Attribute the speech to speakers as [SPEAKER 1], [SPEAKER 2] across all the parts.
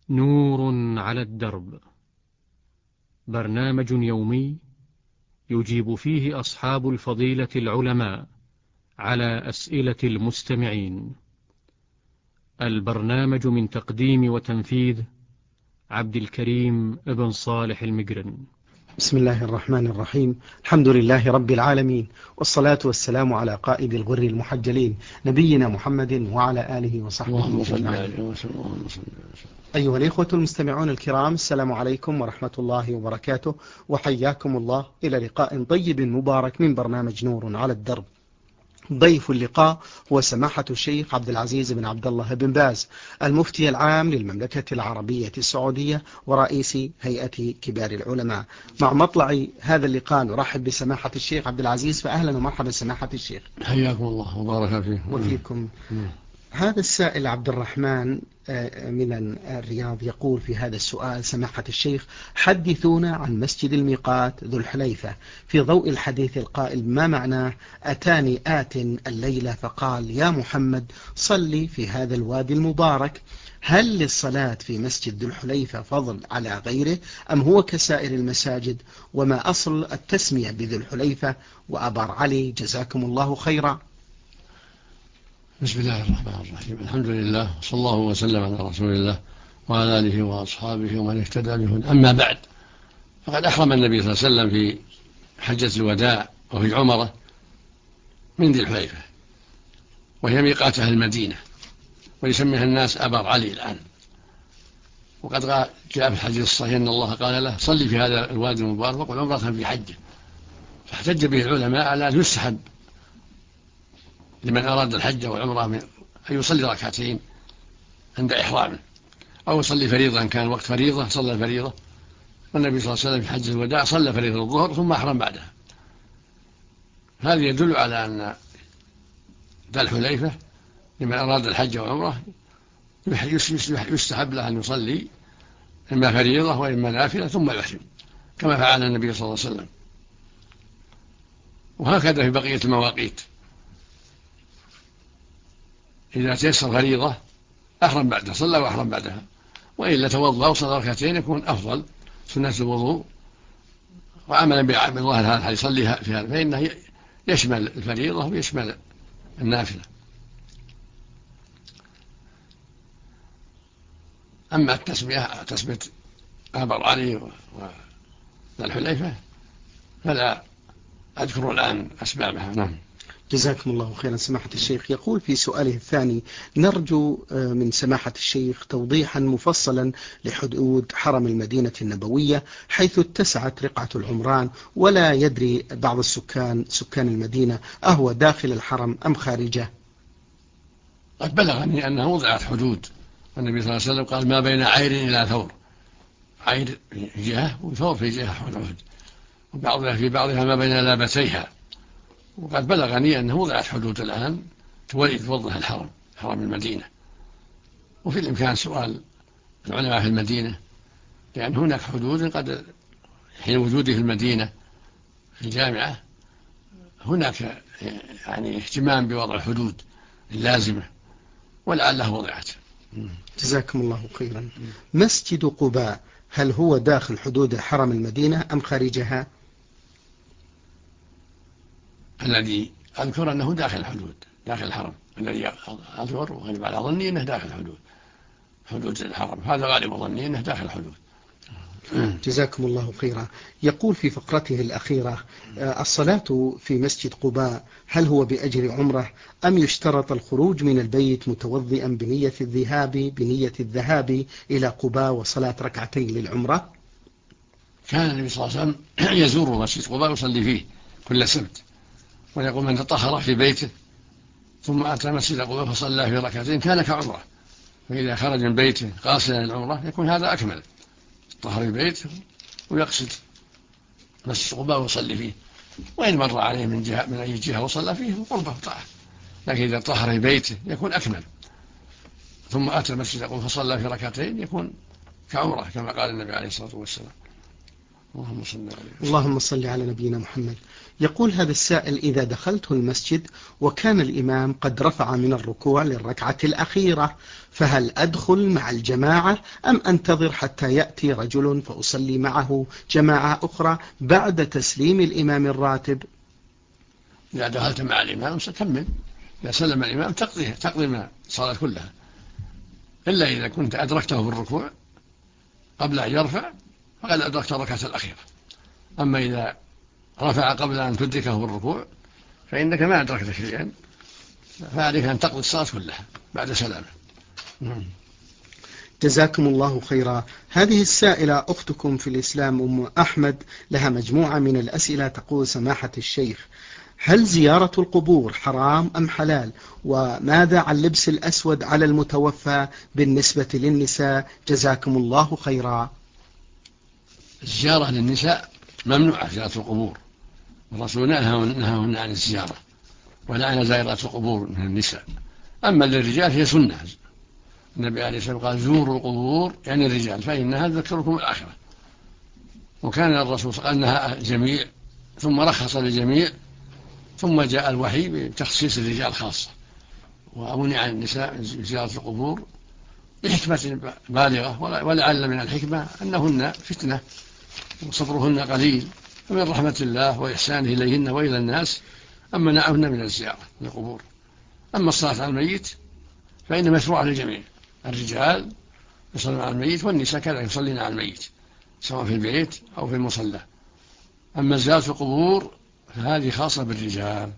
[SPEAKER 1] نور على الدرب، برنامج يومي يجيب فيه أصحاب الفضيلة العلماء على أسئلة المستمعين. البرنامج من تقديم وتنفيذ عبد الكريم ابن صالح المقرن.
[SPEAKER 2] بسم الله الرحمن الرحيم. الحمد لله رب العالمين، والصلاة والسلام على قائد الغر المحجلين نبينا محمد وعلى آله وصحبه أجمعين. أيها الإخوة المستمعون الكرام، السلام عليكم ورحمة الله وبركاته، وحياكم الله إلى لقاء طيب مبارك من برنامج نور على الدرب. ضيف اللقاء هو سماحة الشيخ عبد العزيز بن عبد الله بن باز، المفتي العام للمملكة العربية السعودية ورئيس هيئة كبار العلماء. مع مطلع هذا اللقاء نرحب بسماحة الشيخ عبد العزيز، فأهلا ومرحبا سماحة الشيخ.
[SPEAKER 3] حياكم الله وبارك فيكم
[SPEAKER 2] وفيكم. هذا السائل عبد الرحمن من الرياض يقول في هذا السؤال: سماحة الشيخ، حدثونا عن مسجد الميقات ذو الحليفة في ضوء الحديث القائل ما معناه: أتاني آت الليلة فقال يا محمد صلي في هذا الوادي المبارك. هل للصلاة في مسجد ذو الحليفة فضل على غيره أم هو كسائر المساجد؟ وما أصل التسمية بذو الحليفة؟ وأبار علي جزاكم الله خيرا.
[SPEAKER 3] بسم الله الرحمن الرحيم. الحمد لله، صلى الله وسلم على رسول الله وعلى آله وأصحابه ومن اهتدى بهداه. أما بعد، فقد أحرم النبي صلى الله عليه وسلم في حجة الوداع وفي عمره من ذي الحليفة، وهي ميقات أهل المدينة، ويسميها الناس أبار علي الآن. وقد جاء في الحديث الصحيح أن الله قال له: صلي في هذا الوادي المبارك وقل عمرة في حجه. فاحتج به العلماء على أن يستحب لمن أراد الحج والعمرة أن يصلي ركعتين عند إحرامه، أو يصلي فريضة إن كان وقت فريضة صلى الفريضة. والنبي صلى الله عليه وسلم في حجة الوداع صلى فريضة الظهر ثم أحرم بعدها. هذا يدل على أن ذا الحليفة لمن أراد الحج والعمرة يستحب له أن يصلي إما فريضة وإما نافلة ثم يحرم، كما فعل النبي صلى الله عليه وسلم. وهكذا في بقية المواقيت، إذا تيسر فريضة أحرم بعدها، صلى وأحرم بعدها، وإلا توضأ وصلى ركعتين يكون أفضل سنة الوضوء. وعملا بالله هذا يصلي في هذا، فإنه يشمل الفريضة ويشمل النافلة. أما تسمية أبر علي وذا الحليفة فلا أذكر الآن أسبابها. نعم.
[SPEAKER 2] جزاكم الله خيرا سماحة الشيخ. يقول في سؤاله الثاني: نرجو من سماحة الشيخ توضيحا مفصلا لحدود حرم المدينة النبوية، حيث اتسعت رقعة العمران ولا يدري بعض سكان المدينة أهو داخل الحرم أم خارجه.
[SPEAKER 3] قد بلغني أنها وضعت حدود، والنبي صلى الله عليه وسلم قال: ما بين عير إلى ثور، عير في جهة وثور في جهة حدود، وبعضها في بعضها ما بين لابتيها. وقد بلغني أنه وضعت حدود الآن توضح حرم المدينة. وفي الإمكان سؤال العلماء في المدينة، لأن هناك حدود قد حين وجودي في المدينة في الجامعة هناك يعني اهتمام بوضع الحدود اللازمة، ولعلها وضعت.
[SPEAKER 2] جزاكم الله خيرا. مسجد قباء هل هو داخل حدود حرم المدينة أم خارجها؟
[SPEAKER 3] الذي أذكر أنه داخل الحدود، داخل الحرم. الذي أذكر وغالب على ظني أنه داخل حدود الحرم، هذا غالب ظني أنه داخل الحدود.
[SPEAKER 2] جزاكم الله خيرا. يقول في فقرته الأخيرة: الصلاة في مسجد قباء هل هو بأجر عمره أم يشترط الخروج من البيت متوضئا بنية الذهاب إلى قباء وصلاة ركعتين للعمرة؟
[SPEAKER 3] كان النبي صلى الله عليه وسلم يزور مسجد قباء ويصلي فيه كل سبت، ويقول: من تطهر في بيته ثم أتى مسجد قباء فصلى في ركعتين كان كعمره. فإذا خرج من بيته قاصدا للعمرة يكون هذا أكمل، طهر البيت ويقصد مسجد قباء ويصلي فيه، وإن مر عليه من أي جهة وصلى فيه قربه طاعة. لكن إذا طهر بيته يكون أكمل، ثم أتى المسجد فصلى في ركعتين يكون كعمره، كما قال النبي عليه الصلاة والسلام. اللهم صل عليه.
[SPEAKER 2] اللهم صل على نبينا محمد. يقول هذا السائل: إذا دخلت المسجد وكان الإمام قد رفع من الركوع للركعة الأخيرة، فهل أدخل مع الجماعة أم أنتظر حتى يأتي رجل فأصلي معه جماعة أخرى بعد تسليم الإمام الراتب؟
[SPEAKER 3] إذا دخلت مع الإمام ستكمل، إذا سلم الإمام تقضي ما الصلاة كلها، إلا إذا كنت أدركته في الركوع قبل أن يرفع فقد أدركت الركعة الأخيرة. أما إذا رفع قبل أن تدركه في الركوع فإنك ما أدركت شيئا، فعليك أن تقضي الصلاة كلها بعد سلامه.
[SPEAKER 2] جزاكم الله خيرا. هذه السائلة أختكم في الإسلام أم أحمد لها مجموعة من الأسئلة. تقول: سماحة الشيخ، هل زيارة القبور حرام أم حلال؟ وماذا عن لبس الأسود على المتوفى بالنسبة للنساء؟ جزاكم الله خيرا.
[SPEAKER 3] الزيارة للنساء ممنوعة، زيارة القبور، الرسول نهاهن عن الزيارة ولعن زائرات القبور من النساء. أما للرجال هي سنة، النبي عليه الصلاة والسلام قال: زوروا القبور يعني الرجال فإنها تذكركم الآخرة. وكان الرسول قال: نهى الجميع ثم رخص للجميع، ثم جاء الوحي بتخصيص الرجال خاصة، ومنع النساء زيارة القبور بحكمة بالغة. ولعل من الحكمة أنهن فتنة وصبرهن قليل، فمن رحمة الله وإحسانه إليهن وإلى الناس أن منعهن من الزيارة للقبور. أما الصلاة على الميت فإن مشروع للجميع، الرجال يصلون على الميت والنساء كذلك يصلين على الميت سواء في البيت أو في المصلى. أما زيارة القبور فهذه خاصة بالرجال.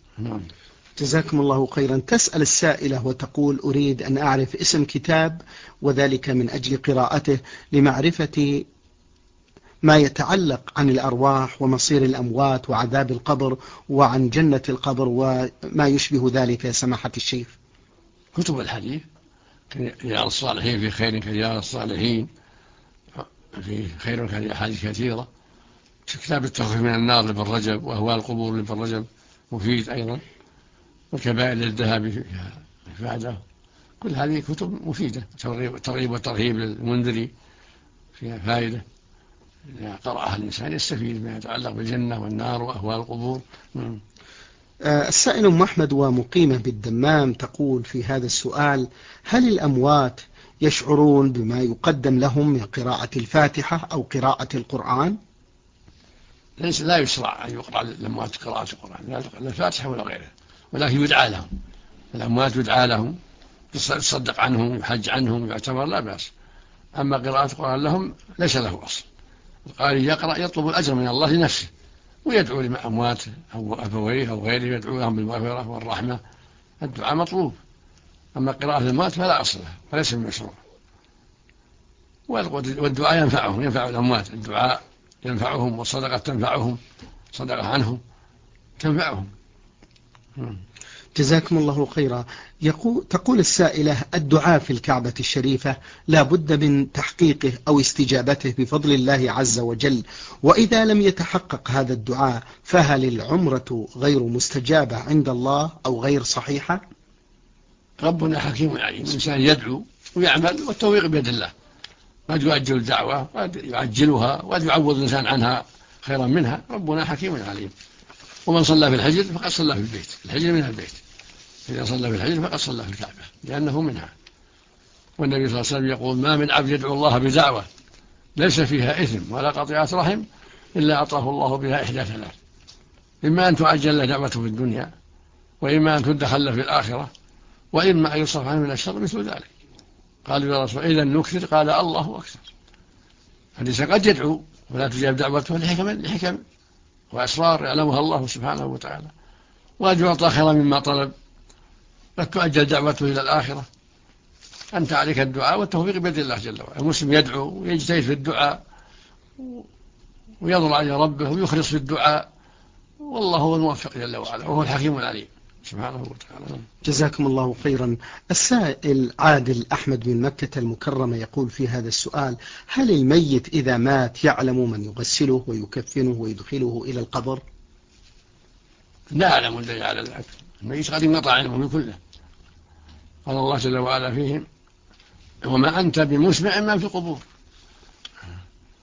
[SPEAKER 2] جزاكم الله خيرا. تسأل السائلة وتقول: أريد أن أعرف اسم كتاب، وذلك من أجل قراءته لمعرفة ما يتعلق عن الأرواح ومصير الأموات وعذاب القبر وعن جنة القبر وما يشبه ذلك يا سماحة الشيخ.
[SPEAKER 3] كتب الحديث رياض الصالحين في خير كرياض الصالحين، في خير كأحاديث كثيرة. كتاب التخفيف من النار لابن رجب، وأهوال القبور لابن رجب مفيد أيضا، والكبائر للذهبي فيها إفادة. كل هذه كتب مفيدة، الترغيب والترهيب للمنذري فيها فائدة، إذا قرأها الإنسان يستفيد ما يتعلق بالجنة والنار وأهوال القبور.
[SPEAKER 2] السائل أم أحمد ومقيمة بالدمام تقول في هذا السؤال: هل الأموات يشعرون بما يقدم لهم من قراءة الفاتحة أو قراءة القرآن؟
[SPEAKER 3] لا يشرع أن يقرأ للأموات قراءة القرآن، لا الفاتحة ولا غيرها، ولكن يدعى لهم. الأموات يدعى لهم، يصدق عنهم، يحج عنهم، يعتبر لا بأس. أما قراءة القرآن لهم ليس له أصل. القارئ يقرأ يطلب الأجر من الله لنفسه، ويدعو لأموات أو أبويه أو غيره، يدعو لهم بالمغفرة والرحمة، الدعاء مطلوب. أما قراءة الموت فلا أصل له وليس بمشروع. والدعاء ينفع الأموات، الدعاء ينفعهم، والصدقة تنفعهم، صدقة عنهم تنفعهم.
[SPEAKER 2] جزاكم الله خيرا. تقول السائلة: الدعاء في الكعبة الشريفة لا بد من تحقيقه أو استجابته بفضل الله عز وجل، وإذا لم يتحقق هذا الدعاء فهل العمرة غير مستجابة عند الله أو غير صحيحة؟
[SPEAKER 3] ربنا حكيم عليم، الإنسان يدعو ويعمل والتوفيق بيد الله، قد يؤجل الدعوة قد يعجلها وقد يعوض الإنسان عنها خيرا منها. ربنا حكيم عليم. ومن صلى في الحجر فقد صلى في البيت، الحجر من البيت، إذا صلى في الحجر فقد صلى في الكعبة لأنه منها. والنبي صلى الله عليه وسلم يقول: ما من عبد يدعو الله بدعوة ليس فيها إثم ولا قطيعة رحم إلا أعطاه الله بها إحدى ثلاث: إما أن تعجل دعوته في الدنيا، وإما أن تدخل في الآخرة، وإما أن يصرف عنه من الشر مثل ذلك. قالوا: يا رسول إذا نكثر؟ قال: الله أكثر. فالإنسان قد يدعو ولا تجاب دعوته لحكم وأسرار يعلمها الله سبحانه وتعالى، وقد يعطى خيرا مما طلب، قد تؤجل دعوته إلى الآخرة. أنت عليك الدعاء والتوفيق بيد الله جل وعلا. المسلم يدعو ويجتهد في الدعاء ويضرع إلى ربه ويخلص في الدعاء، والله هو الموفق جل وعلا، وهو الحكيم العليم سبحانه وتعالى.
[SPEAKER 2] جزاكم الله خيرا. السائل عادل أحمد من مكة المكرمة يقول في هذا السؤال: هل الميت إذا مات يعلم من يغسله ويكفنه ويدخله إلى القبر؟
[SPEAKER 3] لا أعلم الدليل على ذلك، الميت قد انقطع علمه كله. قال الله جل وعلا فيهم: وما أنت بمسمع من في القبور.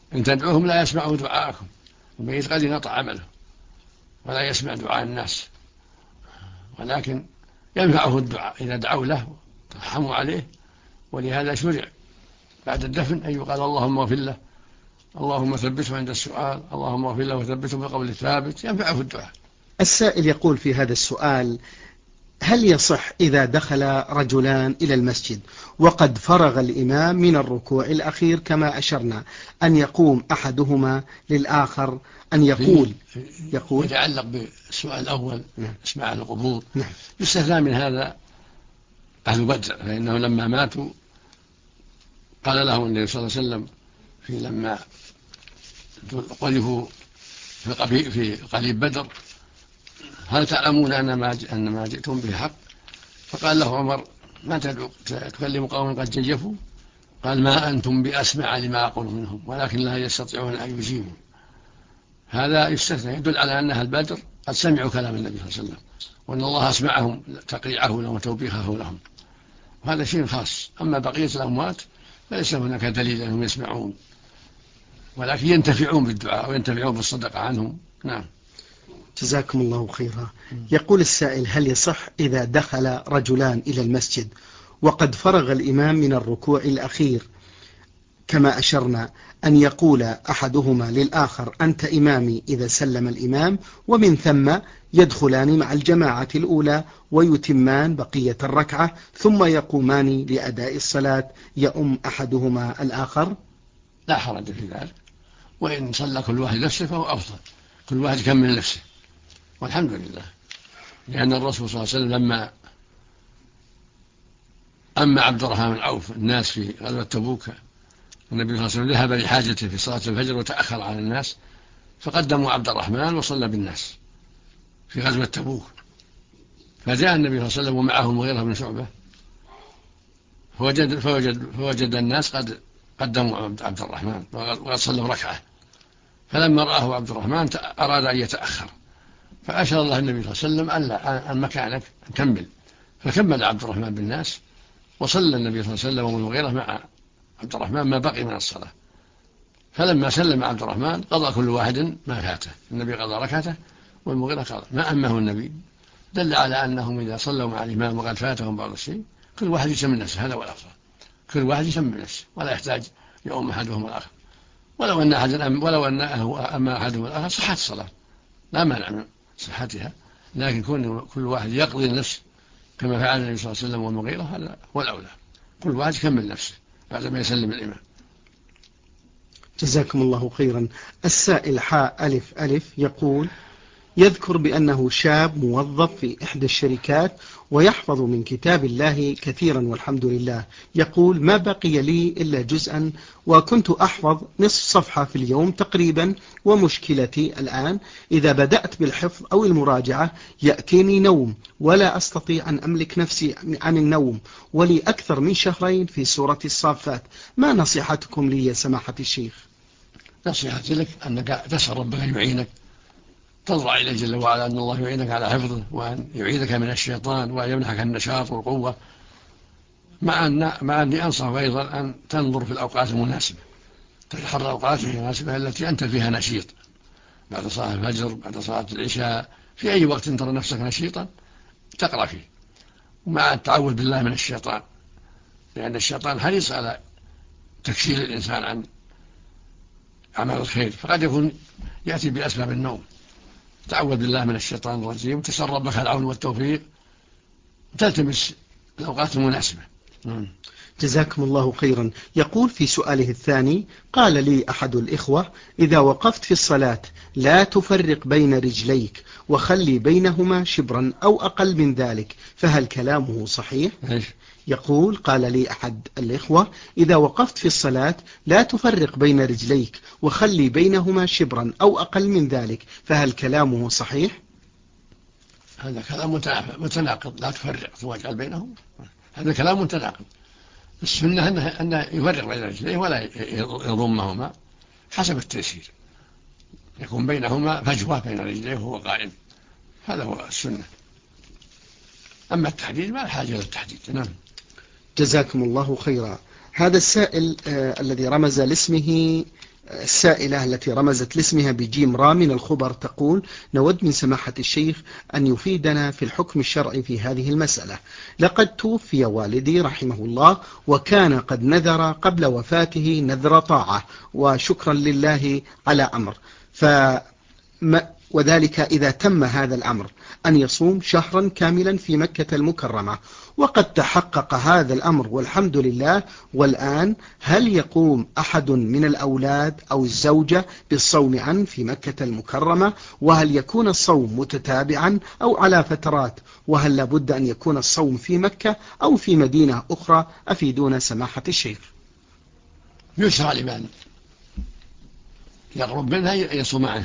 [SPEAKER 3] إن تدعوهم لا يسمعوا دعاءكم، الميت قد ينقطع عمله ولا يسمع دعاء الناس، ولكن ينفعه الدعاء إذا دعوا له ترحموا عليه. ولهذا شرع بعد الدفن أن يقال اللهم اغفر له، اللهم ثبته عند السؤال، اللهم اغفر له وثبته بالقول الثابت، ينفعه الدعاء.
[SPEAKER 2] السائل يقول في هذا السؤال: هل يصح إذا دخل رجلان إلى المسجد وقد فرغ الإمام من الركوع الأخير كما أشرنا أن يقوم أحدهما للآخر أن يقول
[SPEAKER 3] يتعلق بالسؤال الأول اسماع القبور،
[SPEAKER 2] نعم.
[SPEAKER 3] يستثنى من هذا أهل بدر، فإنه لما ماتوا قال لهم النبي صلى الله عليه وسلم لما قذفوا في قليب بدر: هل تعلمون أن ما جئتم به حق؟ فقال له عمر: ما تكلم قوم قد جيفوا؟ قال: ما أنتم بأسمع لما أقول منهم ولكن لا يستطيعون أن يجيبوا. هذا يستثنى، يدل على أن أهل بدر قد سمعوا كلام النبي صلى الله عليه وسلم، وأن الله أسمعهم تقريعه لهم وتوبيخه لهم، وهذا شيء خاص. أما بقية الأموات فليس هناك دليل أنهم يسمعون، ولكن ينتفعون بالدعاء وينتفعون بالصدقة عنهم. نعم.
[SPEAKER 2] جزاكم الله خيرا. يقول السائل: هل يصح إذا دخل رجلان إلى المسجد وقد فرغ الإمام من الركوع الأخير كما أشرنا أن يقول أحدهما للآخر أنت إمامي إذا سلم الإمام، ومن ثم يدخلان مع الجماعة الأولى ويتمان بقية الركعة ثم يقومان لأداء الصلاة يؤم أحدهما الآخر؟
[SPEAKER 3] لا حرج في ذلك، وإن صلى كل واحد نفسه فهو أفضل، كل واحد يكمل نفسه، والحمد لله. لأن الرسول صلى الله عليه وسلم لما أما عبد الرحمن بن عوف الناس في غزوة تبوك، النبي صلى الله عليه وسلم ذهب لحاجته في صلاة الفجر وتأخر عن الناس، فقدموا عبد الرحمن وصلى بالناس في غزوة تبوك. فجاء النبي صلى الله عليه وسلم ومعه المغيرة بن شعبة فوجد الناس قد قدموا عبد الرحمن وقد صلوا ركعة، فلما رآه عبد الرحمن أراد أن يتأخر، فأشار الله النبي صلى الله عليه وسلم أن مكانك كمل، فكمل عبد الرحمن بالناس، وصلى النبي صلى الله عليه وسلم والمغيرة مع عبد الرحمن ما بقي من الصلاة. فلما سلم عبد الرحمن قضى كل واحد ما فاته، النبي قضى ركعته والمغيرة قضى ما أمه النبي، دل على أنهم إذا صلوا مع الإمام وقد فاتهم بعض الشيء كل واحد يسمي نفسه، هذا هو الأفضل، كل واحد يسمي نفسه ولا يحتاج يؤم أحدهم الآخر. ولو أنه أما أحدهم الآخر صحت الصلاة لا مانع من صحتها، لكن كل واحد يقضي النفس كما فعل النبي صلى الله عليه وسلم والمغيرة هذا هو الأولى، كل واحد يكمل نفسه بعد ما يسلم الإمام.
[SPEAKER 2] جزاكم الله خيرا. السائل حاء ألف ألف يقول: يذكر بأنه شاب موظف في إحدى الشركات ويحفظ من كتاب الله كثيرا والحمد لله، يقول: ما بقي لي إلا جزءا وكنت أحفظ نصف صفحة في اليوم تقريبا، ومشكلتي الآن إذا بدأت بالحفظ أو المراجعة يأتيني نوم ولا أستطيع أن أملك نفسي عن النوم، ولي أكثر من شهرين في سورة الصافات، ما نصيحتكم لي يا سماحة الشيخ؟
[SPEAKER 3] نصيحتي لك أنك تسأل ربك أن يعينك، تضرع إليه جل وعلا أن الله يعينك على حفظه وأن يعيذك من الشيطان وأن يمنحك النشاط والقوة، مع أني أنصح أيضا أن تنظر في الأوقات المناسبة، تتحرى الأوقات المناسبة التي أنت فيها نشيط، بعد صلاة الفجر، بعد صلاة العشاء، في أي وقت ترى نفسك نشيطا تقرأ فيه، ومع التعوذ بالله من الشيطان، لأن الشيطان حريص على تكسير الإنسان عن أعمال الخير، فقد يكون يأتي بأسباب النوم. تعوذ بالله من الشيطان الرجيم، تسأل ربك العون والتوفيق، تلتمس الأوقات المناسبة.
[SPEAKER 2] جزاكم الله خيرا. يقول في سؤاله الثاني: قال لي أحد الإخوة: إذا وقفت في الصلاة لا تفرق بين رجليك وخلي بينهما شبرا أو أقل من ذلك، فهل كلامه صحيح؟ يقول: قال لي أحد الإخوة: إذا وقفت في الصلاة لا تفرق بين رجليك وخلي بينهما شبرا أو أقل من ذلك، فهل كلامه صحيح؟
[SPEAKER 3] هذا كلام متناقض، لا تفرق واجعل بينهم، هذا كلام متناقض. السنة أنه يفرق بين رجليه ولا يضمهما حسب التيسير، يكون بينهما فجوة بين رجليه وهو قائم، هذا هو السنة. أما التحديد ما الحاجة للتحديد. نعم.
[SPEAKER 2] جزاكم الله خيرا. هذا السائل الذي رمز لاسمه السائلة التي رمزت لاسمها بجيم را من الخبر تقول: نود من سماحة الشيخ أن يفيدنا في الحكم الشرعي في هذه المسألة. لقد توفي والدي رحمه الله، وكان قد نذر قبل وفاته نذر طاعة وشكرا لله على أمر، وذلك إذا تم هذا الأمر أن يصوم شهرا كاملا في مكة المكرمة، وقد تحقق هذا الأمر والحمد لله. والآن هل يقوم أحد من الأولاد أو الزوجة بالصوم عنه في مكة المكرمة؟ وهل يكون الصوم متتابعا أو على فترات؟ وهل لابد أن يكون الصوم في مكة أو في مدينة أخرى؟ أفيدونا سماحة الشيخ.
[SPEAKER 3] يسرع لمن يقرب منها يصوم معه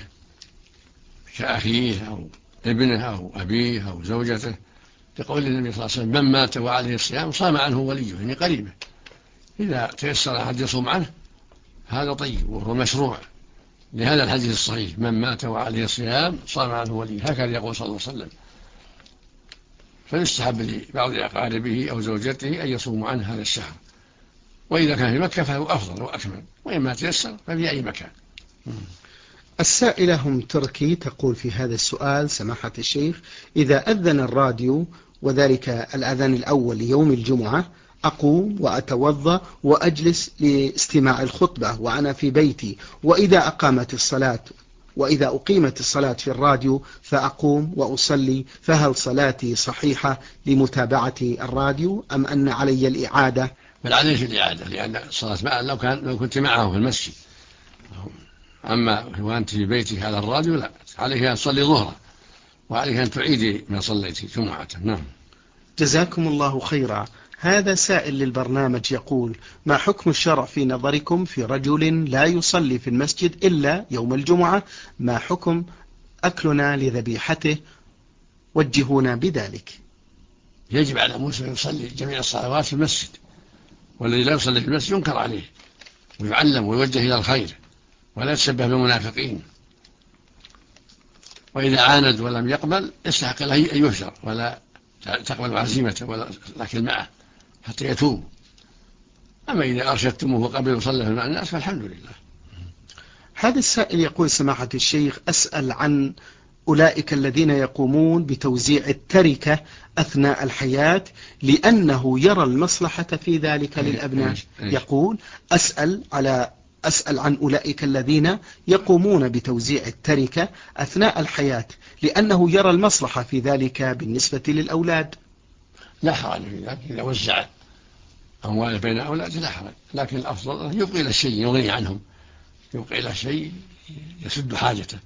[SPEAKER 3] كأخيه أو ابنه أو أبيه أو زوجته، لقول النبي صلى الله عليه وسلم: من مات وعليه الصيام صام عنه وليه، يعني قريبه. إذا تيسر أحد يصوم عنه هذا طيب وهو مشروع، لهذا الحديث الصحيح: من مات وعليه الصيام صام عنه وليه، هكذا يقول صلى الله عليه وسلم. فيستحب لبعض أقاربه أو زوجته أن يصوموا عنه هذا الشهر، وإذا كان في مكة فهو أفضل وأكمل، وإما تيسر ففي أي مكان.
[SPEAKER 2] السائلة هم تركي تقول في هذا السؤال: سماحة الشيخ، إذا أذن الراديو وذلك الأذان الأول ليوم الجمعة أقوم وأتوضأ وأجلس لاستماع الخطبة وأنا في بيتي، وإذا أقيمت الصلاة في الراديو فأقوم وأصلي، فهل صلاتي صحيحة لمتابعة الراديو أم أن علي الإعادة؟
[SPEAKER 3] بل عليك الإعادة، لأن الصلاة معه لو كنت معه في المسجد. أما وأنت في بيتك على الراديو لا، عليك أن تصلي ظهرا، وعليك أن تعيدي ما صليت جمعة. نعم.
[SPEAKER 2] جزاكم الله خيرا. هذا سائل للبرنامج يقول: ما حكم الشرع في نظركم في رجل لا يصلي في المسجد إلا يوم الجمعة؟ ما حكم أكلنا لذبيحته؟ وجهونا بذلك.
[SPEAKER 3] يجب على المسلم يصلي جميع الصلوات في المسجد، والذي لا يصلي في المسجد ينكر عليه ويعلم ويوجه إلى الخير، ولا يتشبه بالمنافقين. وإذا عاند ولم يقبل يستحق له أن يهجر، ولا تقبل عزيمته ولا لكن معه حتى يتوب. أما إذا أرشدتموه وقبل وصلى مع الناس فالحمد لله.
[SPEAKER 2] هذا السائل يقول: سماحة الشيخ، أسأل عن أولئك الذين يقومون بتوزيع التركة أثناء الحياة لأنه يرى المصلحة في ذلك للأبناء. يقول: أسأل عن أولئك الذين يقومون بتوزيع التركة أثناء الحياة لأنه يرى المصلحة في ذلك بالنسبة للأولاد.
[SPEAKER 3] لا حرج في ذلك، إذا وزع أمواله بين أولاده لا حرج، لكن الأفضل يبقي إلى شيء يغني عنهم، يبقي إلى شيء يسد حاجته،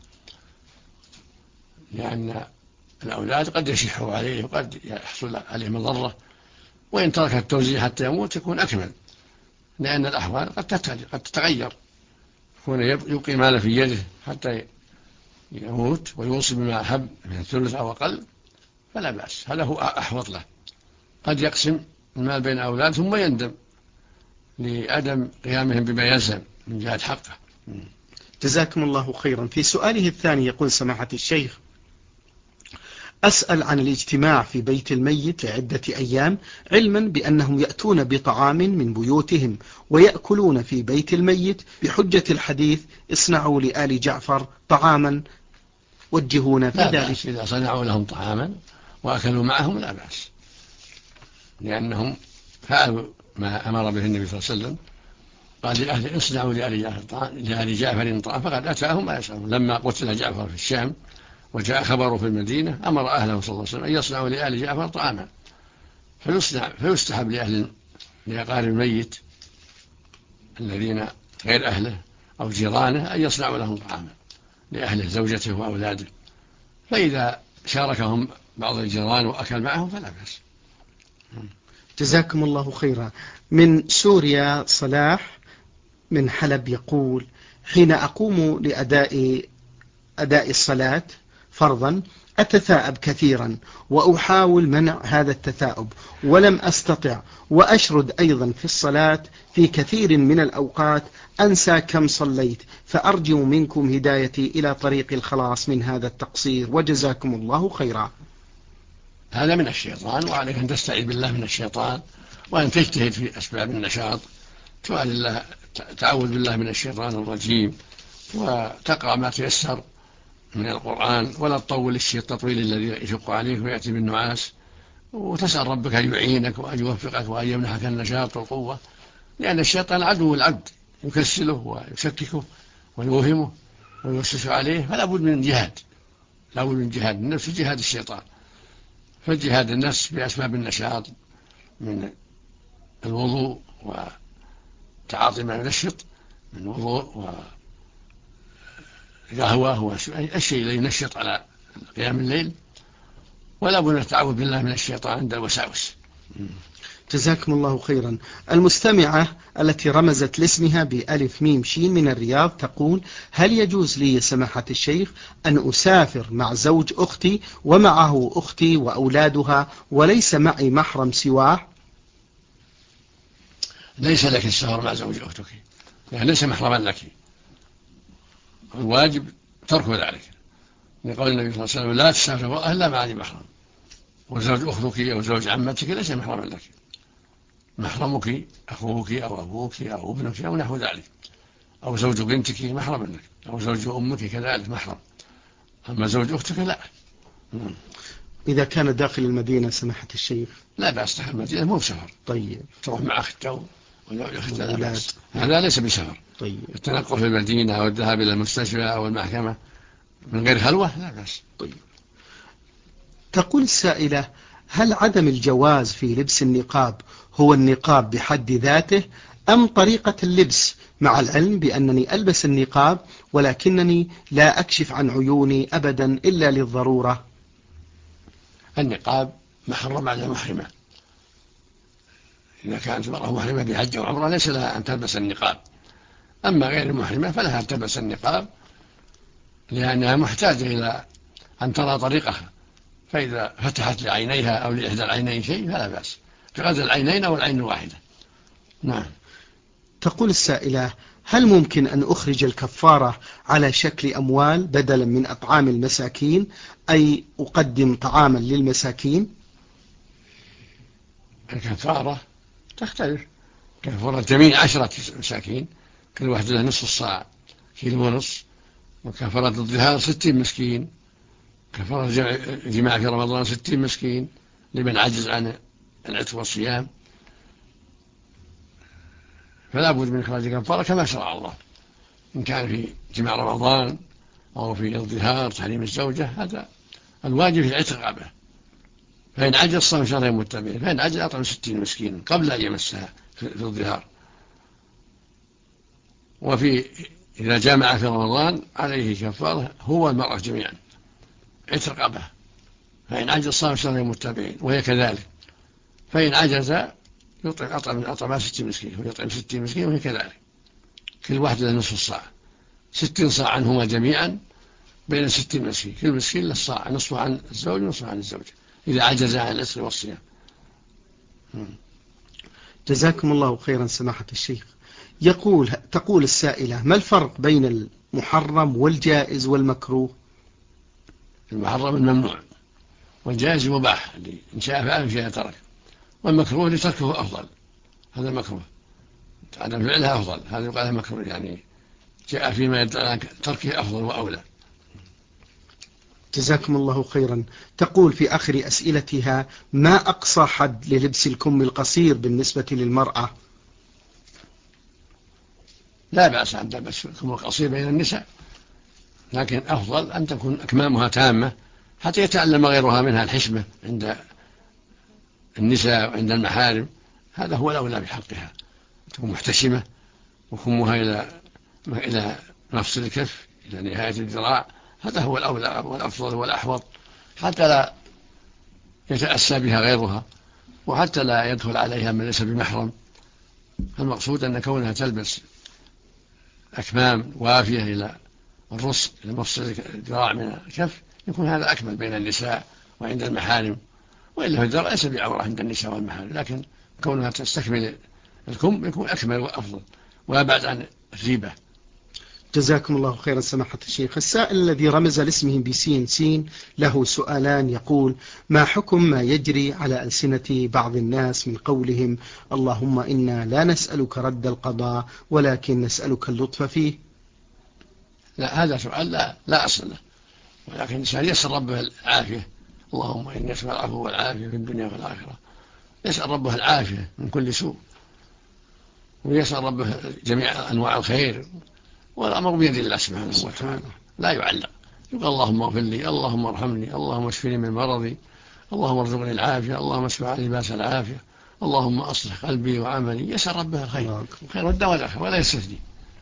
[SPEAKER 3] لأن الأولاد قد يشحوا عليه وقد يحصل عليه مضرة، وإن ترك التوزيع حتى يموت يكون أكمل، لأن الأحوال قد تتغير. يكون يبقي ماله في يده حتى يموت ويوصي بما أحب من الثلث أو أقل فلا بأس، هذا هو أحوط له. قد يقسم المال بين أولاد ثم يندم لعدم قيامهم بما يلزم من جهة حقه.
[SPEAKER 2] جزاكم الله خيرا. في سؤاله الثاني يقول: سماحة الشيخ، أسأل عن الاجتماع في بيت الميت لعدة أيام، علما بأنهم يأتون بطعام من بيوتهم ويأكلون في بيت الميت بحجة الحديث: اصنعوا لآل جعفر طعاما. وجهونا في ذلك.
[SPEAKER 3] إذا صنعوا لهم طعاما وأكلوا معهم لا بأس، لأنهم فعلوا ما أمر به النبي صلى الله عليه وسلم، قال لأهل اصنعوا لآل جعفر طعاما، فقد أتاهم ما يشاءون. لما قتل جعفر في الشام وجاء خبره في المدينة أمر أهله صلى الله عليه وسلم أن يصنعوا لآل جعفر طعاما، فيستحب لأقارب الميت الذين غير أهله أو جيرانه أن يصنعوا لهم طعاما لأهله زوجته وأولاده، فإذا شاركهم بعض الجيران وأكل معهم فلا بأس.
[SPEAKER 2] جزاكم الله خيرا. من سوريا صلاح من حلب يقول: حين أقوم لأداء الصلاة فرضا أتثاءب كثيرا وأحاول منع هذا التثاؤب ولم أستطع، وأشرد أيضا في الصلاة في كثير من الأوقات أنسى كم صليت، فأرجو منكم هدايتي إلى طريق الخلاص من هذا التقصير، وجزاكم الله خيرا.
[SPEAKER 3] هذا من الشيطان، وعليك أن تستعيذ بالله من الشيطان، وأن تجتهد في أسباب النشاط، سؤال الله تعوذ بالله من الشيطان الرجيم، وتقرأ ما تيسر من القرآن، ولا تطول التطويل الذي يشق عليك ويأتي بالنعاس، وتسأل ربك أن يعينك وأن يوفقك وأن يمنحك النشاط والقوة، لأن الشيطان عدو العبد، يكسله ويشككه ويوهمه ويوسوس عليه، فلا بد من جهاد، لا بد من جهاد النفس وجهاد الشيطان. فالجهاد النفس بأسباب النشاط من الوضوء وتعاطي ما ينشط من وضوء وقهوة والشيء الذي ينشط على قيام الليل، ولا بد من التعوذ بالله من الشيطان عند الوساوس.
[SPEAKER 2] جزاكم الله خيرا. المستمعة التي رمزت لاسمها بألف ميم شين من الرياض تقول: هل يجوز لي سماحة الشيخ أن أسافر مع زوج أختي ومعه أختي وأولادها وليس معي محرم سواه؟
[SPEAKER 3] ليس لك السفر مع زوج أختك، يعني ليس محرما لك، الواجب ترك ذلك، لقول النبي صلى الله عليه وسلم: لا تسافر إلا مع ذي محرم. وزوج أختك أو زوج عمتك ليس محرما لك، محرمك أخوك أو أبوك أو ابنك أو نحو ذلك، أو زوج بنتك محرما لك، أو زوج أمك كذلك محرم، أما زوج أختك لا.
[SPEAKER 2] إذا كان داخل المدينة سماحة الشيخ
[SPEAKER 3] لا بأس، داخل المدينة مو بسفر.
[SPEAKER 2] طيب.
[SPEAKER 3] تروح مع أخته لا بأس، هذا ليس بسفر.
[SPEAKER 2] طيب.
[SPEAKER 3] التنقل في المدينة أو الذهاب إلى المستشفى أو المحكمة من غير خلوة لا بأس.
[SPEAKER 2] طيب. تقول السائلة: هل عدم الجواز في لبس النقاب هو النقاب بحد ذاته أم طريقة اللبس، مع العلم بأنني ألبس النقاب ولكنني لا أكشف عن عيوني أبدا إلا للضرورة؟
[SPEAKER 3] النقاب محرم على المحرمة، إذا كانت المرأة محرمة بحج أو عمرة ليس لها أن تلبس النقاب، أما غير المحرمة فلها أن تلبس النقاب لأنها محتاجة إلى أن ترى طريقها، فإذا فتحت لعينيها أو لإحدى العينين شيء فلا بأس، كغزل العينين أو العين الواحدة. نعم.
[SPEAKER 2] تقول السائلة: هل ممكن أن أخرج الكفارة على شكل أموال بدلا من أطعام المساكين، أي أقدم طعاما للمساكين؟
[SPEAKER 3] الكفارة تختلف، كفارة جميع 10 مساكين كل واحد له نصف الصاع كيلو ونصف، وكفارة الظهار 60 مسكين، كفارة الجماع في رمضان 60 مسكين لمن عجز عن العتق والصيام، فلا بد من إخراج الكفارة كما شرع الله، إن كان في جماع رمضان أو في الظهار تحريم الزوجة، هذا الواجب في عتق رقبة، فإن عجز صام شهرين متبعين، فإن عجز أطعم 60 مسكين قبل أن يمسها في الظهار. وفي إذا جامع في رمضان عليه كفارة هو المرأة جميعا عتق رقبة، فإن عجز صام شهرين متبعين، وهي كذلك، فإن عجز أطعم 60 مسكين، ويطعم 60 مسكين وهي كذلك، كل واحد له نصف الصاع، 60 صاع عنهما جميعا بين 60 مسكين، كل مسكين له صاع، نصفه عن الزوج ونصفه عن الزوجة إذا عجز عن العتق والصيام.
[SPEAKER 2] جزاكم الله خيرا سماحة الشيخ. تقول السائلة: ما الفرق بين المحرم والجائز والمكروه؟
[SPEAKER 3] المحرم الممنوع، والجائز مباح إن شاء فعل إن شاء ترك، والمكروه لتركه أفضل، هذا المكروه عدم فعلها أفضل، هذا يقال مكروه، يعني جاء فيما يدل على تركه أفضل وأولى.
[SPEAKER 2] جزاكم الله خيرا. تقول في آخر أسئلتها: ما أقصى حد للبس الكم القصير بالنسبة للمرأة؟
[SPEAKER 3] لا بأس أن تلبس الكم القصير بين النساء، لكن أفضل أن تكون أكمامها تامة حتى يتعلم غيرها منها الحشمة عند النساء وعند المحارم، هذا هو الأولى بحقها، تكون محتشمة وكمها إلى نفس الكف إلى نهاية الذراع، هذا هو الأولى والأفضل والأحوط، حتى لا يتأسى بها غيرها، وحتى لا يدخل عليها من ليس بمحرم. المقصود أن كونها تلبس أكمام وافية إلى الرسل إلى مفصل الذراع من الكف يكون هذا أكمل بين النساء وعند المحارم، وإلا في الذراع ليس بعورة عند النساء والمحارم، لكن كونها تستكمل الكم يكون أكمل وأفضل وأبعد عن الريبة.
[SPEAKER 2] جزاكم الله خيرا سماحة الشيخ. السائل الذي رمز لاسمه بسين سين له سؤالان، يقول: ما حكم ما يجري على ألسنة بعض الناس من قولهم اللهم إنا لا نسألك رد القضاء ولكن نسألك اللطف فيه؟
[SPEAKER 3] لا، هذا سؤال لا أصل له، ولكن الإنسان يسأل ربه العافية. اللهم إني أسأل العفو والعافية في الدنيا والآخرة، يسأل ربه العافية من كل سوء، ويسأل ربه جميع أنواع الخير، والأمر بيد الله سبحانه وتعالى لا يعلق. يقول اللهم اغفر لي، اللهم ارحمني، اللهم اشفني من مرضي، اللهم ارزقني العافية، اللهم اشف عني لباس العافية، اللهم أصلح قلبي وعملي. يسأل ربه الخير والدنيا والآخرة ولا يستثني.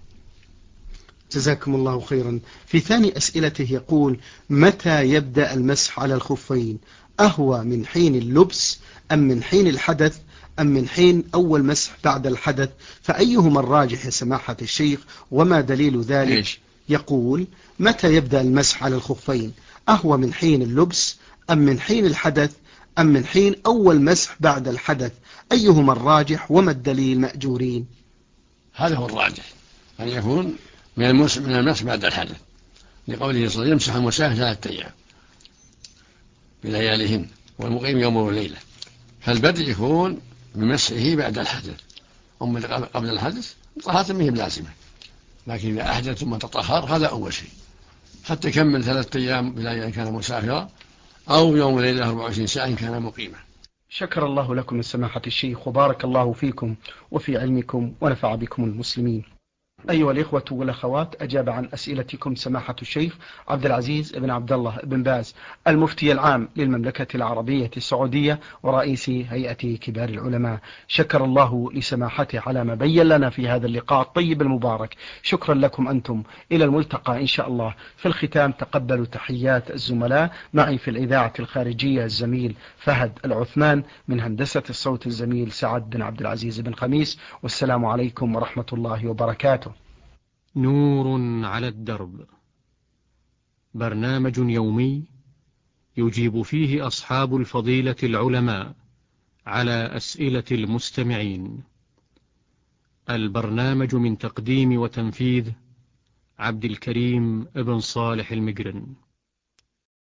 [SPEAKER 2] جزاكم الله خيرا. في ثاني أسئلته يقول: متى يبدأ المسح على الخفين؟ أهو من حين اللبس أم من حين الحدث أم من حين أول مسح بعد الحدث؟ فأيهما الراجح يا سماحة الشيخ وما دليل ذلك؟ يقول: متى يبدأ المسح على الخفين؟ أهو من حين اللبس أم من حين الحدث أم من حين أول مسح بعد الحدث؟ أيهما الراجح وما الدليل مأجورين؟
[SPEAKER 3] هذا هو الراجح، أن يكون من المسح بعد الحدث، لقوله صلى الله عليه وسلم: يمسح المسافر 3 أيام بلياليهن والمقيم يوم وليلة. فالبدء يكون بمسحه بعد الحدث، أما قبل الحدث طهارة ما هي بلازمة، لكن إذا أحدث ثم تطهر هذا أول شيء، حتى يكمل 3 أيام بليالي إن كان مسافرا، أو يوم وليلة 24 ساعة إن كان مقيما.
[SPEAKER 2] شكر الله لكم سماحة الشيخ وبارك الله فيكم وفي علمكم ونفع بكم المسلمين. أيها الإخوة والأخوات، أجاب عن أسئلتكم سماحة الشيخ عبد العزيز بن عبد الله بن باز، المفتي العام للمملكة العربية السعودية ورئيس هيئة كبار العلماء. شكر الله لسماحته على ما بين لنا في هذا اللقاء الطيب المبارك. شكرا لكم أنتم، إلى الملتقى إن شاء الله. في الختام تقبلوا تحيات الزملاء معي في الإذاعة الخارجية الزميل فهد العثمان، من هندسة الصوت الزميل سعد بن عبد العزيز بن خميس، والسلام عليكم ورحمة الله وبركاته.
[SPEAKER 1] نور على الدرب، برنامج يومي يجيب فيه أصحاب الفضيلة العلماء على أسئلة المستمعين. البرنامج من تقديم وتنفيذ عبد الكريم ابن صالح المقرن.